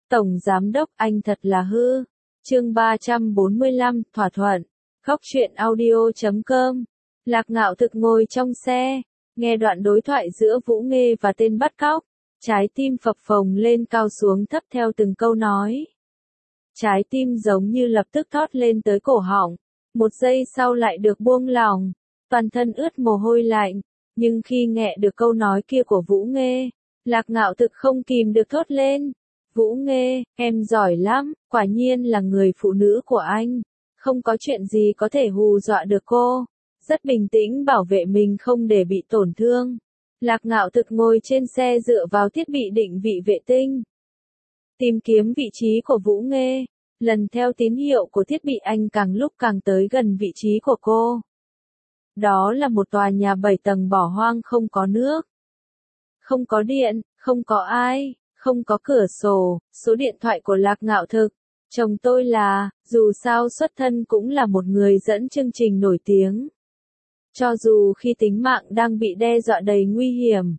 Tổng Giám đốc anh thật là hư. Chương 345, thỏa thuận. Góc truyện audio.com. Lạc Ngạo Thực ngồi trong xe, nghe đoạn đối thoại giữa Vũ Nghê và tên bắt cóc. Trái tim phập phồng lên cao xuống thấp theo từng câu nói. Trái tim giống như lập tức thót lên tới cổ họng. Một giây sau lại được buông lỏng. Toàn thân ướt mồ hôi lạnh. Nhưng khi nghe được câu nói kia của Vũ Nghê, Lạc Ngạo Thực không kìm được thốt lên. Vũ Nghê, em giỏi lắm, quả nhiên là người phụ nữ của anh. Không có chuyện gì có thể hù dọa được cô. Rất bình tĩnh bảo vệ mình không để bị tổn thương. Lạc Ngạo Thực ngồi trên xe dựa vào thiết bị định vị vệ tinh. Tìm kiếm vị trí của Vũ Nghê. Lần theo tín hiệu của thiết bị anh càng lúc càng tới gần vị trí của cô. Đó là một tòa nhà 7 tầng bỏ hoang không có nước. Không có điện, không có ai, không có cửa sổ, số điện thoại của Lạc Ngạo Thực. Chồng tôi là, dù sao xuất thân cũng là một người dẫn chương trình nổi tiếng. Cho dù khi tính mạng đang bị đe dọa đầy nguy hiểm,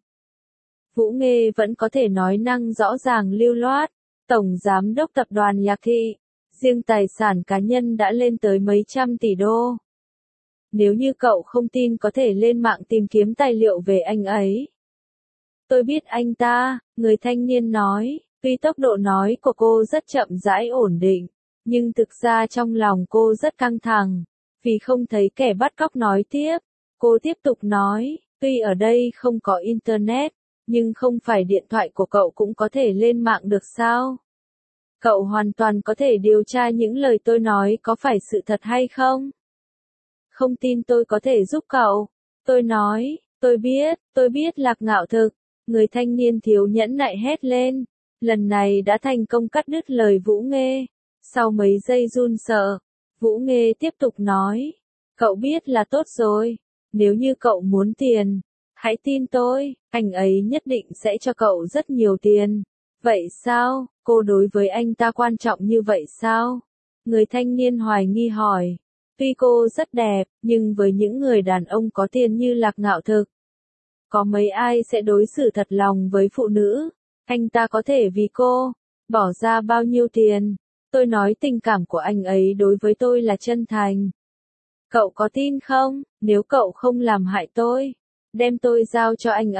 Vũ Nghê vẫn có thể nói năng rõ ràng lưu loát. Tổng Giám đốc tập đoàn Nhạc Thị, riêng tài sản cá nhân đã lên tới mấy trăm tỷ đô. Nếu như cậu không tin có thể lên mạng tìm kiếm tài liệu về anh ấy. Tôi biết anh ta, người thanh niên nói, tuy tốc độ nói của cô rất chậm rãi ổn định, nhưng thực ra trong lòng cô rất căng thẳng, vì không thấy kẻ bắt cóc nói tiếp. Cô tiếp tục nói, tuy ở đây không có internet, nhưng không phải điện thoại của cậu cũng có thể lên mạng được sao? Cậu hoàn toàn có thể điều tra những lời tôi nói có phải sự thật hay không? Không tin tôi có thể giúp cậu. Tôi nói, tôi biết Lạc Ngạo Thực. Người thanh niên thiếu nhẫn nại hét lên. Lần này đã thành công cắt đứt lời Vũ Nghê. Sau mấy giây run sợ, Vũ Nghê tiếp tục nói. Cậu biết là tốt rồi. Nếu như cậu muốn tiền, hãy tin tôi, anh ấy nhất định sẽ cho cậu rất nhiều tiền. Vậy sao, cô đối với anh ta quan trọng như vậy sao? Người thanh niên hoài nghi hỏi. Tuy cô rất đẹp, nhưng với những người đàn ông có tiền như Lạc Ngạo Thực, có mấy ai sẽ đối xử thật lòng với phụ nữ? Anh ta có thể vì cô bỏ ra bao nhiêu tiền? Tôi nói tình cảm của anh ấy đối với tôi là chân thành. Cậu có tin không? Nếu cậu không làm hại tôi, đem tôi giao cho anh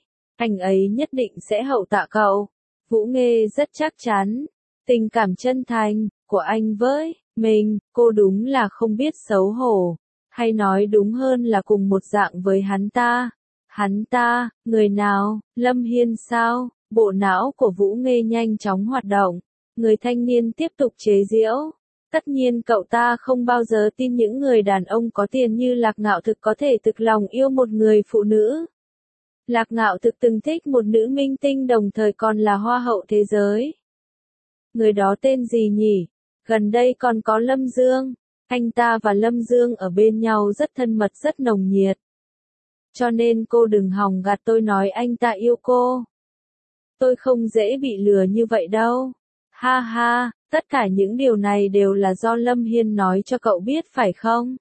ấy nhất định sẽ hậu tạ cậu. Vũ Nghê rất chắc chắn. Tình cảm chân thành của anh với mình, cô đúng là không biết xấu hổ, hay nói đúng hơn là cùng một dạng với hắn ta. Hắn ta, người nào, Lâm Hiên sao? Bộ não của Vũ Nghê nhanh chóng hoạt động. Người thanh niên tiếp tục chế giễu. Tất nhiên cậu ta không bao giờ tin những người đàn ông có tiền như Lạc Ngạo Thực có thể thực lòng yêu một người phụ nữ. Lạc Ngạo Thực từng thích một nữ minh tinh đồng thời còn là hoa hậu thế giới. Người đó tên gì nhỉ? Gần đây còn có Lâm Dương. Anh ta và Lâm Dương ở bên nhau rất thân mật rất nồng nhiệt. Cho nên cô đừng hòng gạt tôi nói anh ta yêu cô. Tôi không dễ bị lừa như vậy đâu. Ha ha, tất cả những điều này đều là do Lâm Hiên nói cho cậu biết phải không?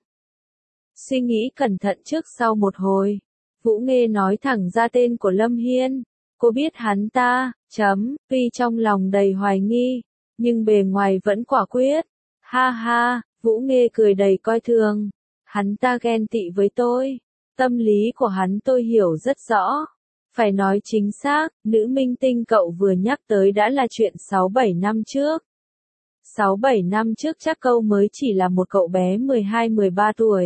Suy nghĩ cẩn thận trước sau một hồi. Vũ Nghê nói thẳng ra tên của Lâm Hiên. Cô biết hắn ta, tuy trong lòng đầy hoài nghi, nhưng bề ngoài vẫn quả quyết. Ha ha, Vũ Nghê cười đầy coi thường. Hắn ta ghen tị với tôi. Tâm lý của hắn tôi hiểu rất rõ. Phải nói chính xác, nữ minh tinh cậu vừa nhắc tới đã là chuyện 6-7 năm trước. 6-7 năm trước chắc cậu mới chỉ là một cậu bé 12-13 tuổi.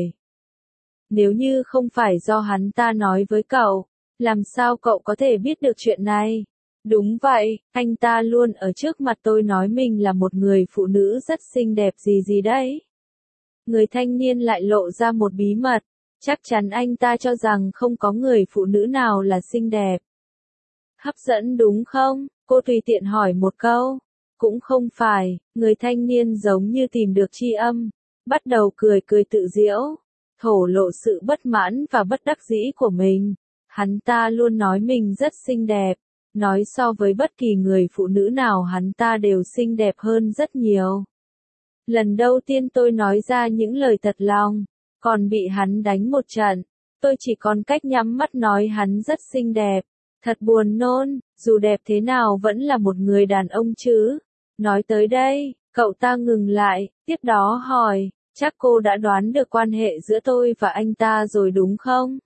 Nếu như không phải do hắn ta nói với cậu, làm sao cậu có thể biết được chuyện này? Đúng vậy, anh ta luôn ở trước mặt tôi nói mình là một người phụ nữ rất xinh đẹp gì đấy. Người thanh niên lại lộ ra một bí mật. Chắc chắn anh ta cho rằng không có người phụ nữ nào là xinh đẹp. Hấp dẫn đúng không? Cô tùy tiện hỏi một câu. Cũng không phải, người thanh niên giống như tìm được tri âm. Bắt đầu cười tự giễu. Thổ lộ sự bất mãn và bất đắc dĩ của mình. Hắn ta luôn nói mình rất xinh đẹp. Nói so với bất kỳ người phụ nữ nào hắn ta đều xinh đẹp hơn rất nhiều. Lần đầu tiên tôi nói ra những lời thật lòng. Còn bị hắn đánh một trận. Tôi chỉ còn cách nhắm mắt nói hắn rất xinh đẹp. Thật buồn nôn, dù đẹp thế nào vẫn là một người đàn ông chứ. Nói tới đây, cậu ta ngừng lại, tiếp đó hỏi, chắc cô đã đoán được quan hệ giữa tôi và anh ta rồi đúng không?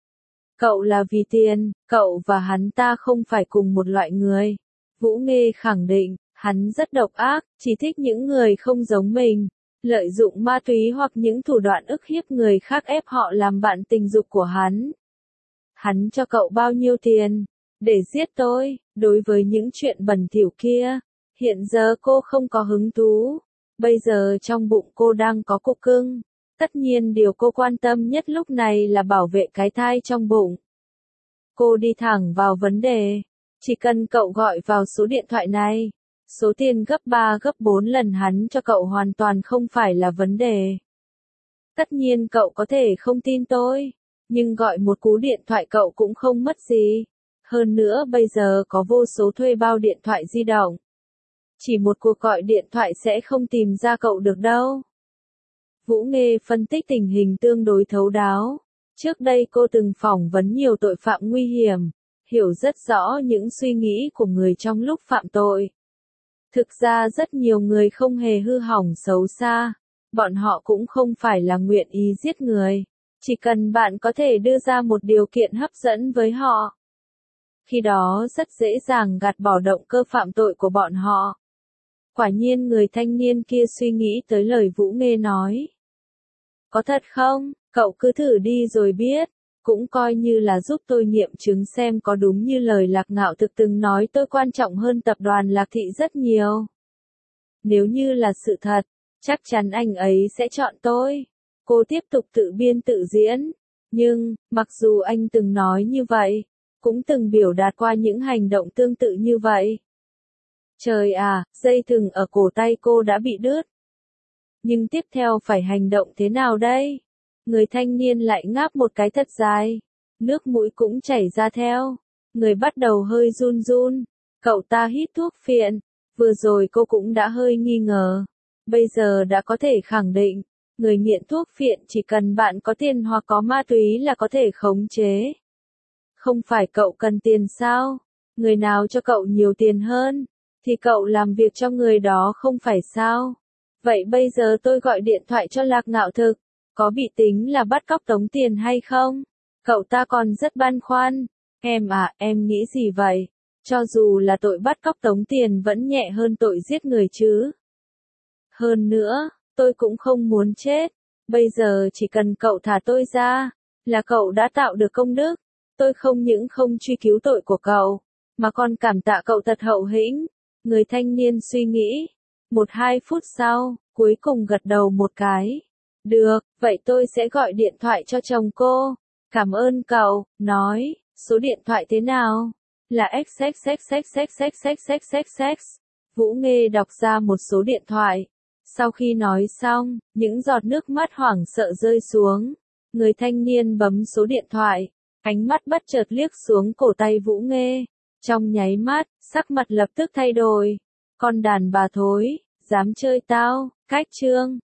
Cậu là vì tiền, cậu và hắn ta không phải cùng một loại người. Vũ Nghê khẳng định, hắn rất độc ác, chỉ thích những người không giống mình, lợi dụng ma túy hoặc những thủ đoạn ức hiếp người khác ép họ làm bạn tình dục của hắn. Hắn cho cậu bao nhiêu tiền? Để giết tôi, đối với những chuyện bẩn thỉu kia. Hiện giờ cô không có hứng thú. Bây giờ trong bụng cô đang có cục cưng. Tất nhiên điều cô quan tâm nhất lúc này là bảo vệ cái thai trong bụng. Cô đi thẳng vào vấn đề. Chỉ cần cậu gọi vào số điện thoại này, số tiền gấp 3 gấp 4 lần hắn cho cậu hoàn toàn không phải là vấn đề. Tất nhiên cậu có thể không tin tôi, nhưng gọi một cú điện thoại cậu cũng không mất gì. Hơn nữa bây giờ có vô số thuê bao điện thoại di động. Chỉ một cuộc gọi điện thoại sẽ không tìm ra cậu được đâu. Vũ Nghê phân tích tình hình tương đối thấu đáo. Trước đây cô từng phỏng vấn nhiều tội phạm nguy hiểm, hiểu rất rõ những suy nghĩ của người trong lúc phạm tội. Thực ra rất nhiều người không hề hư hỏng xấu xa, bọn họ cũng không phải là nguyện ý giết người, chỉ cần bạn có thể đưa ra một điều kiện hấp dẫn với họ. Khi đó rất dễ dàng gạt bỏ động cơ phạm tội của bọn họ. Quả nhiên người thanh niên kia suy nghĩ tới lời Vũ Nghê nói. Có thật không? Cậu cứ thử đi rồi biết. Cũng coi như là giúp tôi nghiệm chứng xem có đúng như lời Lạc Ngạo Thực từng nói tôi quan trọng hơn tập đoàn Lạc Thị rất nhiều. Nếu như là sự thật, chắc chắn anh ấy sẽ chọn tôi. Cô tiếp tục tự biên tự diễn. Nhưng, mặc dù anh từng nói như vậy, cũng từng biểu đạt qua những hành động tương tự như vậy. Trời à, dây thừng ở cổ tay cô đã bị đứt. Nhưng tiếp theo phải hành động thế nào đây? Người thanh niên lại ngáp một cái thật dài. Nước mũi cũng chảy ra theo. Người bắt đầu hơi run run. Cậu ta hít thuốc phiện. Vừa rồi cô cũng đã hơi nghi ngờ. Bây giờ đã có thể khẳng định. Người nghiện thuốc phiện chỉ cần bạn có tiền hoặc có ma túy là có thể khống chế. Không phải cậu cần tiền sao? Người nào cho cậu nhiều tiền hơn, thì cậu làm việc cho người đó không phải sao? Vậy bây giờ tôi gọi điện thoại cho Lạc Ngạo Thực, có bị tính là bắt cóc tống tiền hay không? Cậu ta còn rất băn khoăn. Em à, em nghĩ gì vậy? Cho dù là tội bắt cóc tống tiền vẫn nhẹ hơn tội giết người chứ. Hơn nữa, tôi cũng không muốn chết. Bây giờ chỉ cần cậu thả tôi ra, là cậu đã tạo được công đức. Tôi không những không truy cứu tội của cậu, mà còn cảm tạ cậu thật hậu hĩnh. Người thanh niên suy nghĩ. 1-2 phút sau, cuối cùng gật đầu một cái. Được, vậy tôi sẽ gọi điện thoại cho chồng cô. Cảm ơn cậu, nói, số điện thoại thế nào? Là XXXXXXXXXX. Vũ Nghê đọc ra một số điện thoại. Sau khi nói xong, những giọt nước mắt hoảng sợ rơi xuống. Người thanh niên bấm số điện thoại. Ánh mắt bất chợt liếc xuống cổ tay Vũ Nghê. Trong nháy mắt, sắc mặt lập tức thay đổi. Con đàn bà thối, dám chơi tao, cách chương.